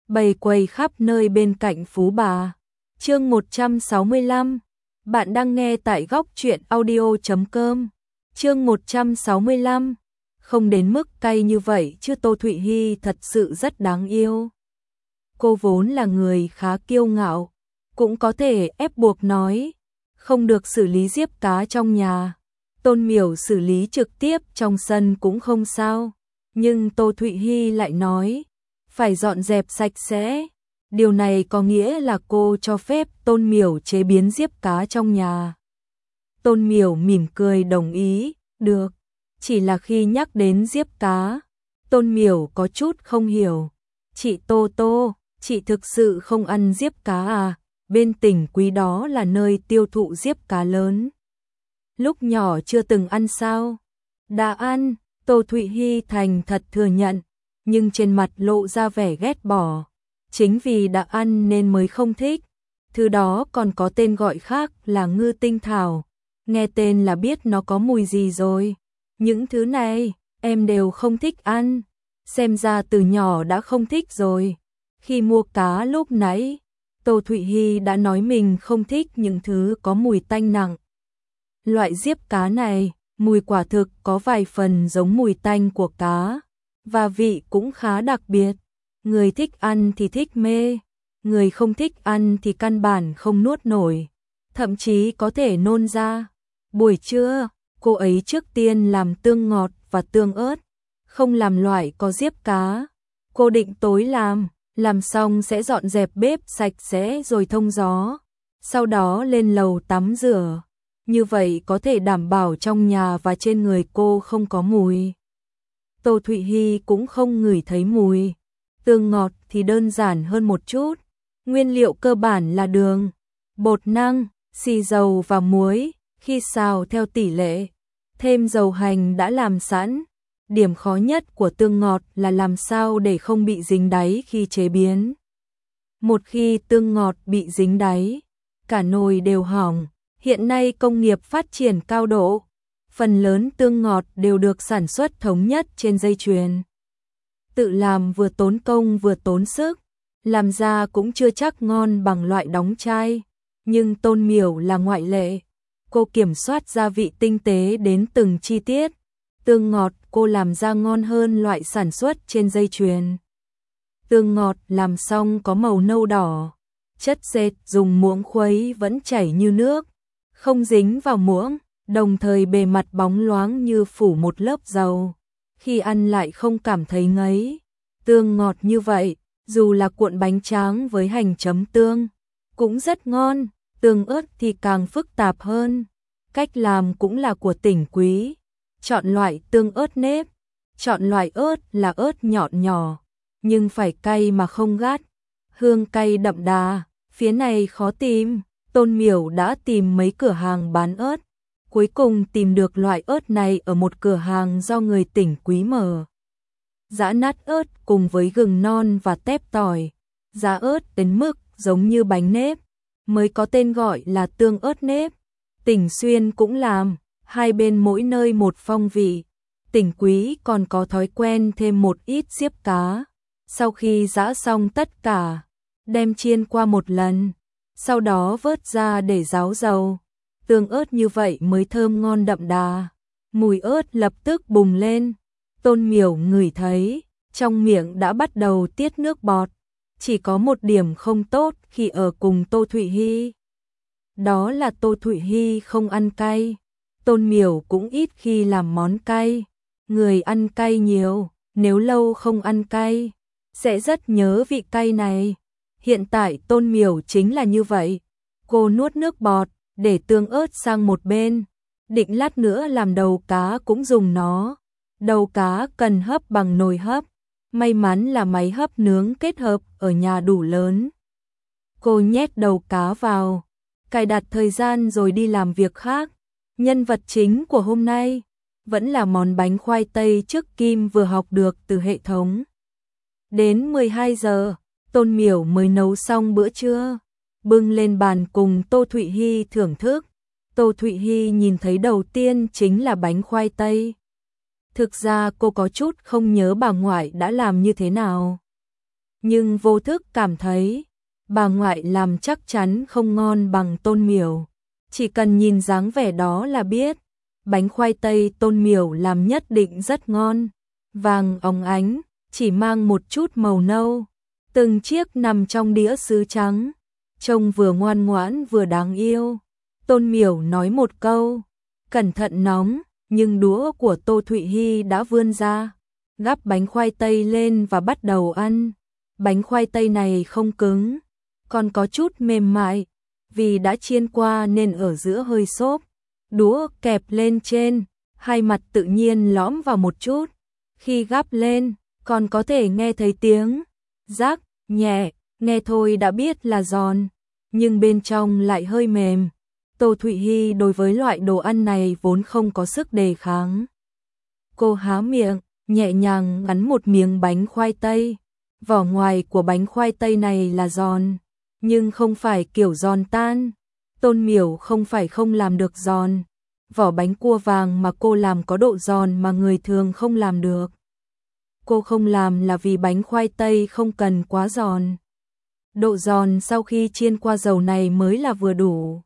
bày quầy khắp nơi bên cạnh Phú Bà. Chương 165. Bạn đang nghe tại góc truyện audio.com. Chương 165. Không đến mức cay như vậy chứ Tô Thụy Hi thật sự rất đáng yêu. Cô vốn là người khá kiêu ngạo, cũng có thể ép buộc nói, không được xử lý diếp cá trong nhà. Tôn Miểu xử lý trực tiếp trong sân cũng không sao, nhưng Tô Thụy Hi lại nói, phải dọn dẹp sạch sẽ. Điều này có nghĩa là cô cho phép Tôn Miểu chế biến diếp cá trong nhà. Tôn Miểu mỉm cười đồng ý, được. Chỉ là khi nhắc đến diếp cá, Tôn Miểu có chút không hiểu. Chị Tô Tô, chị thực sự không ăn diếp cá à? Bên tỉnh Quý đó là nơi tiêu thụ diếp cá lớn. Lúc nhỏ chưa từng ăn sao? Đã ăn, Tô Thụy Hi thành thật thừa nhận, nhưng trên mặt lộ ra vẻ ghét bỏ. Chính vì đã ăn nên mới không thích. Thứ đó còn có tên gọi khác là ngư tinh thảo. Nghe tên là biết nó có mùi gì rồi. Những thứ này, em đều không thích ăn. Xem ra từ nhỏ đã không thích rồi. Khi mua cá lúc nãy, Tô Thụy Hi đã nói mình không thích những thứ có mùi tanh nặng. Loại diếp cá này, mùi quả thực có vài phần giống mùi tanh của cá, và vị cũng khá đặc biệt. Người thích ăn thì thích mê, người không thích ăn thì căn bản không nuốt nổi, thậm chí có thể nôn ra. Buổi trưa, cô ấy trước tiên làm tương ngọt và tương ớt, không làm loại có diếp cá. Cô định tối làm xong sẽ dọn dẹp bếp sạch sẽ rồi thông gió, sau đó lên lầu tắm rửa. Như vậy có thể đảm bảo trong nhà và trên người cô không có mùi. Tô Thụy Hi cũng không ngửi thấy mùi. Tương ngọt thì đơn giản hơn một chút. Nguyên liệu cơ bản là đường, bột năng, xì dầu và muối. Khi xào theo tỷ lệ, thêm dầu hành đã làm sẵn. Điểm khó nhất của tương ngọt là làm sao để không bị dính đáy khi chế biến. Một khi tương ngọt bị dính đáy, cả nồi đều hỏng. Hiện nay công nghiệp phát triển cao độ, phần lớn tương ngọt đều được sản xuất thống nhất trên dây chuyền. Tự làm vừa tốn công vừa tốn sức, làm ra cũng chưa chắc ngon bằng loại đóng chai, nhưng Tôn Miểu là ngoại lệ. Cô kiểm soát gia vị tinh tế đến từng chi tiết. Tương ngọt cô làm ra ngon hơn loại sản xuất trên dây chuyền. Tương ngọt làm xong có màu nâu đỏ, chất dệt dùng muỗng khuấy vẫn chảy như nước, không dính vào muỗng, đồng thời bề mặt bóng loáng như phủ một lớp dầu. Khi ăn lại không cảm thấy ngấy. Tương ngọt như vậy, dù là cuộn bánh tráng với hành chấm tương, cũng rất ngon. Tương ớt thì càng phức tạp hơn. Cách làm cũng là của tỉnh Quý. Chọn loại tương ớt nếp. Chọn loại ớt là ớt nhọn nhỏ, nhưng phải cay mà không gắt. Hương cay đậm đà, phía này khó tìm. Tôn Miểu đã tìm mấy cửa hàng bán ớt. Cuối cùng tìm được loại ớt này ở một cửa hàng do người tỉnh Quý mở. Giã nát ớt cùng với gừng non và tép tỏi. Giã ớt đến mức giống như bánh nếp, mới có tên gọi là tương ớt nếp. Tỉnh Xuyên cũng làm, hai bên mỗi nơi một phong vị. Tỉnh Quý còn có thói quen thêm một ít diếp cá. Sau khi giã xong tất cả, đem chiên qua một lần, sau đó vớt ra để ráo dầu. Tương ớt như vậy mới thơm ngon đậm đà. Mùi ớt lập tức bùng lên. Tôn Miểu ngửi thấy, trong miệng đã bắt đầu tiết nước bọt. Chỉ có một điểm không tốt khi ở cùng Tô Thụy Hi. Đó là Tô Thụy Hi không ăn cay. Tôn Miểu cũng ít khi làm món cay. Người ăn cay nhiều, nếu lâu không ăn cay, sẽ rất nhớ vị cay này. Hiện tại Tôn Miểu chính là như vậy. Cô nuốt nước bọt, để tương ớt sang một bên. Định lát nữa làm đầu cá cũng dùng nó. Đầu cá cần hấp bằng nồi hấp. May mắn là máy hấp nướng kết hợp ở nhà đủ lớn. Cô nhét đầu cá vào, cài đặt thời gian rồi đi làm việc khác. Nhân vật chính của hôm nay vẫn là món bánh khoai tây trước Kim vừa học được từ hệ thống. Đến 12 giờ, Tôn Miểu mới nấu xong bữa trưa, bưng lên bàn cùng Tô Thụy Hi thưởng thức. Tô Thụy Hi nhìn thấy đầu tiên chính là bánh khoai tây. Thực ra cô có chút không nhớ bà ngoại đã làm như thế nào. nhưng vô thức cảm thấy bà ngoại làm chắc chắn không ngon bằng Tôn Miểu. Chỉ cần nhìn dáng vẻ đó là biết, bánh khoai tây Tôn Miểu làm nhất định rất ngon, vàng óng ánh, chỉ mang một chút màu nâu, từng chiếc nằm trong đĩa sứ trắng, trông vừa ngoan ngoãn vừa đáng yêu. Tôn Miểu nói một câu, cẩn thận nóng, nhưng đũa của Tô Thụy Hi đã vươn ra, gắp bánh khoai tây lên và bắt đầu ăn. Bánh khoai tây này không cứng, còn có chút mềm mại, vì đã chiên qua nên ở giữa hơi xốp. Đũa kẹp lên trên, hai mặt tự nhiên lõm vào một chút. Khi gắp lên, còn có thể nghe thấy tiếng rắc nhẹ, nghe thôi đã biết là giòn, nhưng bên trong lại hơi mềm. Tô Thụy Hi đối với loại đồ ăn này vốn không có sức đề kháng. Cô há miệng, nhẹ nhàng cắn một miếng bánh khoai tây. Vỏ ngoài của bánh khoai tây này là giòn, nhưng không phải kiểu giòn tan. Tôn Miểu không phải không làm được giòn. Vỏ bánh cua vàng mà cô làm có độ giòn mà người thường không làm được. Cô không làm là vì bánh khoai tây không cần quá giòn. Độ giòn sau khi chiên qua dầu này mới là vừa đủ.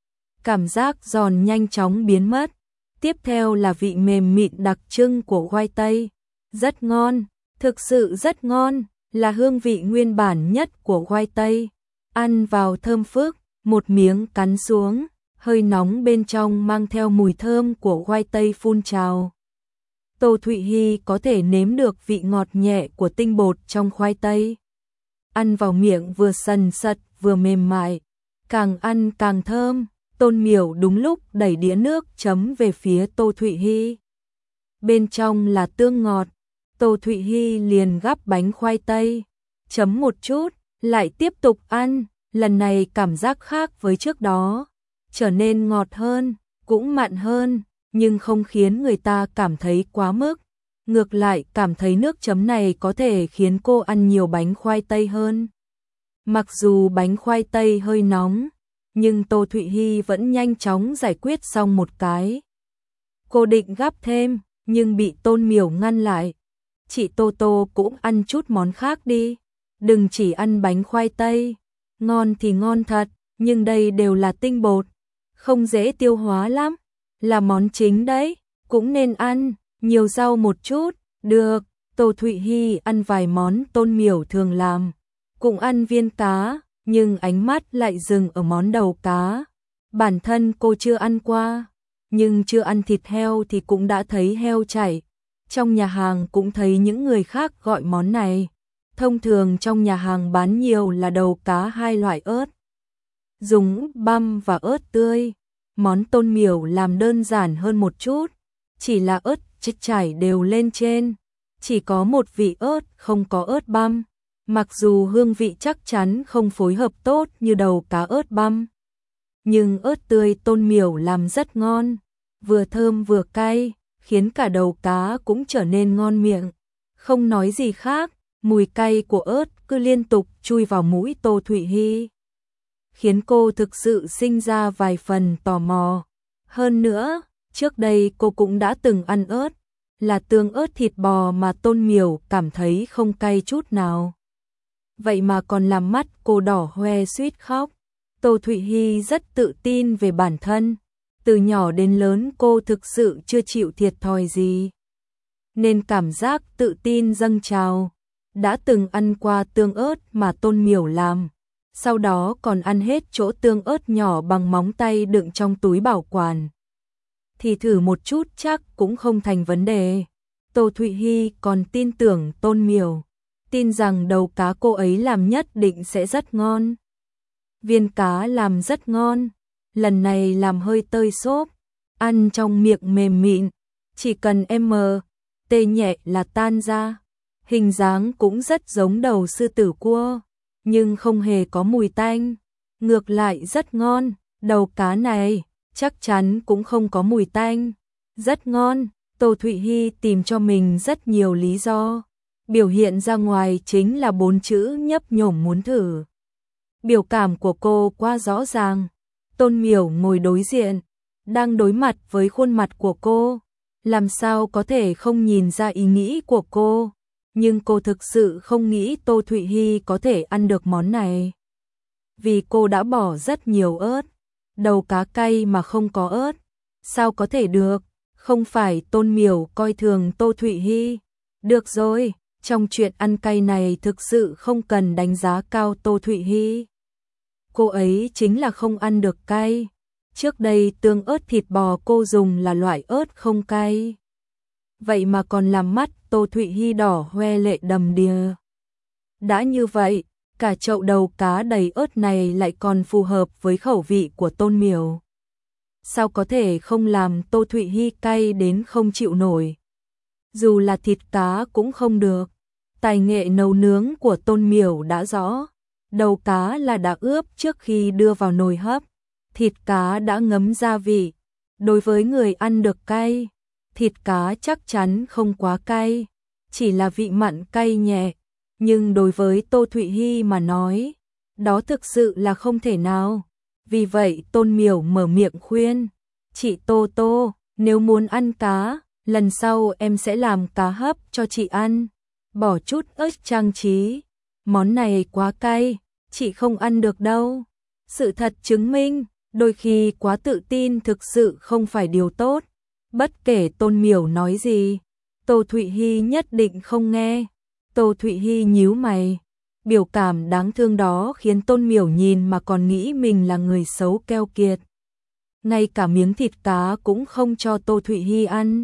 Cảm giác giòn nhanh chóng biến mất. Tiếp theo là vị mềm mịn đặc trưng của khoai tây. Rất ngon, thực sự rất ngon, là hương vị nguyên bản nhất của khoai tây. Ăn vào thơm phức, một miếng cắn xuống, hơi nóng bên trong mang theo mùi thơm của khoai tây phun trào. Tô Thụy Hi có thể nếm được vị ngọt nhẹ của tinh bột trong khoai tây. Ăn vào miệng vừa sần sật vừa mềm mại, càng ăn càng thơm. Tôn Miểu đúng lúc đẩy đĩa nước chấm về phía Tô Thụy Hi. Bên trong là tương ngọt. Tô Thụy Hi liền gắp bánh khoai tây, chấm một chút, lại tiếp tục ăn. Lần này cảm giác khác với trước đó, trở nên ngọt hơn, cũng mặn hơn, nhưng không khiến người ta cảm thấy quá mức. Ngược lại cảm thấy nước chấm này có thể khiến cô ăn nhiều bánh khoai tây hơn. Mặc dù bánh khoai tây hơi nóng, nhưng Tô Thụy Hi vẫn nhanh chóng giải quyết xong một cái. Cô định gắp thêm, nhưng bị Tôn Miểu ngăn lại. Chị Tô Tô cũng ăn chút món khác đi, đừng chỉ ăn bánh khoai tây. Ngon thì ngon thật, nhưng đây đều là tinh bột, không dễ tiêu hóa lắm, là món chính đấy, cũng nên ăn, nhiều rau một chút. Được. Tô Thụy Hi ăn vài món Tôn Miểu thường làm, cũng ăn viên cá, nhưng ánh mắt lại dừng ở món đầu cá. Bản thân cô chưa ăn qua, nhưng chưa ăn thịt heo thì cũng đã thấy heo chảy. Trong nhà hàng cũng thấy những người khác gọi món này. Thông thường trong nhà hàng bán nhiều là đầu cá hai loại ớt, dùng băm và ớt tươi. Món Tôn Miểu làm đơn giản hơn một chút, chỉ là ớt chảy đều lên trên, chỉ có một vị ớt không có ớt băm. Mặc dù hương vị chắc chắn không phối hợp tốt như đầu cá ớt băm, nhưng ớt tươi Tôn Miểu làm rất ngon, vừa thơm vừa cay, khiến cả đầu cá cũng trở nên ngon miệng. Không nói gì khác, mùi cay của ớt cứ liên tục chui vào mũi Tô Thụy Hi, khiến cô thực sự sinh ra vài phần tò mò. Hơn nữa, trước đây cô cũng đã từng ăn ớt, là tương ớt thịt bò mà Tôn Miểu cảm thấy không cay chút nào. Vậy mà còn làm mắt cô đỏ hoe suýt khóc. Tô Thụy Hi rất tự tin về bản thân. Từ nhỏ đến lớn cô thực sự chưa chịu thiệt thòi gì, nên cảm giác tự tin dâng trào. Đã từng ăn qua tương ớt mà Tôn Miểu làm, sau đó còn ăn hết chỗ tương ớt nhỏ bằng móng tay đựng trong túi bảo quản, thì thử một chút chắc cũng không thành vấn đề. Tô Thụy Hi còn tin tưởng Tôn Miểu, tin rằng đầu cá cô ấy làm nhất định sẽ rất ngon. Viên cá làm rất ngon, lần này làm hơi tơi xốp, ăn trong miệng mềm mịn, chỉ cần tê nhẹ là tan ra. Hình dáng cũng rất giống đầu sư tử cua, nhưng không hề có mùi tanh, ngược lại rất ngon. Đầu cá này chắc chắn cũng không có mùi tanh, rất ngon. Tô Thụy Hi tìm cho mình rất nhiều lý do, biểu hiện ra ngoài chính là 4 chữ nhấp nhổm muốn thử. Biểu cảm của cô quá rõ ràng. Tôn Miểu ngồi đối diện, đang đối mặt với khuôn mặt của cô, làm sao có thể không nhìn ra ý nghĩ của cô. nhưng cô thực sự không nghĩ Tô Thụy Hy có thể ăn được món này. Vì cô đã bỏ rất nhiều ớt, đầu cá cay mà không có ớt, sao có thể được, không phải Tôn Miểu coi thường Tô Thụy Hy. Được rồi, trong chuyện ăn cay này thực sự không cần đánh giá cao Tô Thụy Hy. Cô ấy chính là không ăn được cay. Trước đây tương ớt thịt bò cô dùng là loại ớt không cay. Vậy mà còn làm mắt Tô Thụy Hy đỏ hoe lệ đầm đìa. Đã như vậy, cả chậu đầu cá đầy ớt này lại còn phù hợp với khẩu vị của Tôn Miểu. Sao có thể không làm Tô Thụy Hy cay đến không chịu nổi. Dù là thịt cá cũng không được. Tài nghệ nấu nướng của Tôn Miểu đã rõ. Đầu cá là đã ướp trước khi đưa vào nồi hấp. Thịt cá đã ngấm gia vị. Đối với người ăn được cay, thịt cá chắc chắn không quá cay, chỉ là vị mặn cay nhẹ. Nhưng đối với Tô Thụy Hy mà nói, đó thực sự là không thể nào. Vì vậy Tôn Miểu mở miệng khuyên, chị Tô Tô, nếu muốn ăn cá, lần sau em sẽ làm cá hấp cho chị ăn, bỏ chút ớt trang trí. Món này quá cay, chị không ăn được đâu. Sự thật chứng minh, đôi khi quá tự tin thực sự không phải điều tốt. Bất kể Tôn Miểu nói gì, Tô Thụy Hy nhất định không nghe. Tô Thụy Hy nhíu mày, biểu cảm đáng thương đó khiến Tôn Miểu nhìn mà còn nghĩ mình là người xấu keo kiệt. Ngay cả miếng thịt cá cũng không cho Tô Thụy Hy ăn.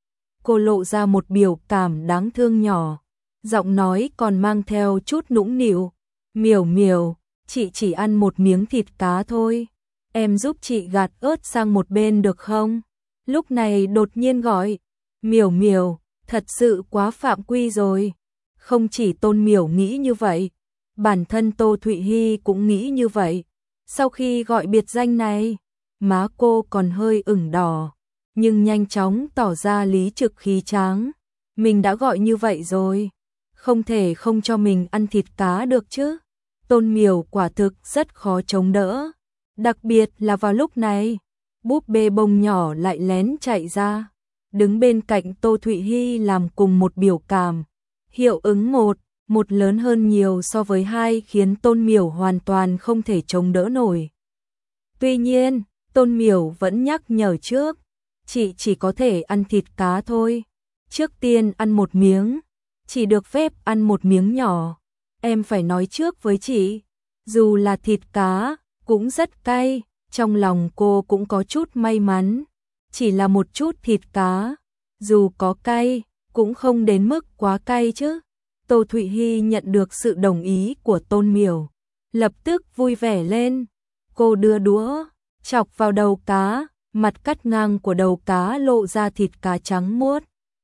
Cô lộ ra một biểu cảm đáng thương nhỏ, giọng nói còn mang theo chút nũng nịu. Miểu Miểu, chị chỉ ăn một miếng thịt cá thôi, em giúp chị gạt ớt sang một bên được không? Lúc này đột nhiên gọi, Miểu Miểu, thật sự quá phạm quy rồi. Không chỉ Tôn Miểu nghĩ như vậy, bản thân Tô Thụy Hy cũng nghĩ như vậy. Sau khi gọi biệt danh này, má cô còn hơi ửng đỏ, nhưng nhanh chóng tỏ ra lý trực khí tráng. Mình đã gọi như vậy rồi, không thể không cho mình ăn thịt cá được chứ. Tôn Miểu quả thực rất khó chống đỡ, đặc biệt là vào lúc này. Búp bê bông nhỏ lại lén chạy ra, đứng bên cạnh Tô Thụy Hy làm cùng một biểu cảm. Hiệu ứng một lớn hơn nhiều so với 2 khiến Tôn Miểu hoàn toàn không thể chống đỡ nổi. Tuy nhiên, Tôn Miểu vẫn nhắc nhở trước, chị chỉ có thể ăn thịt cá thôi. Trước tiên ăn một miếng, chỉ được phép ăn một miếng nhỏ. Em phải nói trước với chị, dù là thịt cá, cũng rất cay. Trong lòng cô cũng có chút may mắn, chỉ là một chút thịt cá, dù có cay, cũng không đến mức quá cay chứ. Tô Thụy Hy nhận được sự đồng ý của Tôn Miểu, lập tức vui vẻ lên. Cô đưa đũa, chọc vào đầu cá, mặt cắt ngang của đầu cá lộ ra thịt cá trắng muốt,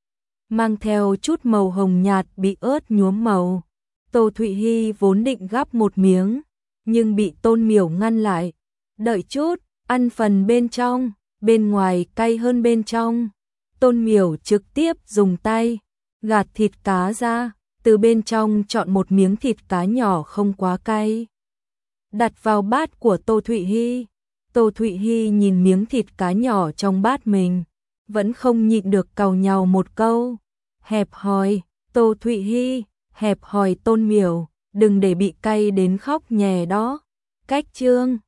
mang theo chút màu hồng nhạt bị ớt nhuốm màu. Tô Thụy Hy vốn định gắp một miếng, nhưng bị Tôn Miểu ngăn lại. Đợi chút, ăn phần bên trong, bên ngoài cay hơn bên trong. Tôn Miểu trực tiếp dùng tay gạt thịt cá ra, từ bên trong chọn một miếng thịt cá nhỏ không quá cay, đặt vào bát của Tô Thụy Hy. Tô Thụy Hy nhìn miếng thịt cá nhỏ trong bát mình, vẫn không nhịn được càu nhàu một câu. Hẹp hòi, Tô Thụy Hy, hẹp hòi Tôn Miểu, đừng để bị cay đến khóc nhè đó. Cách chương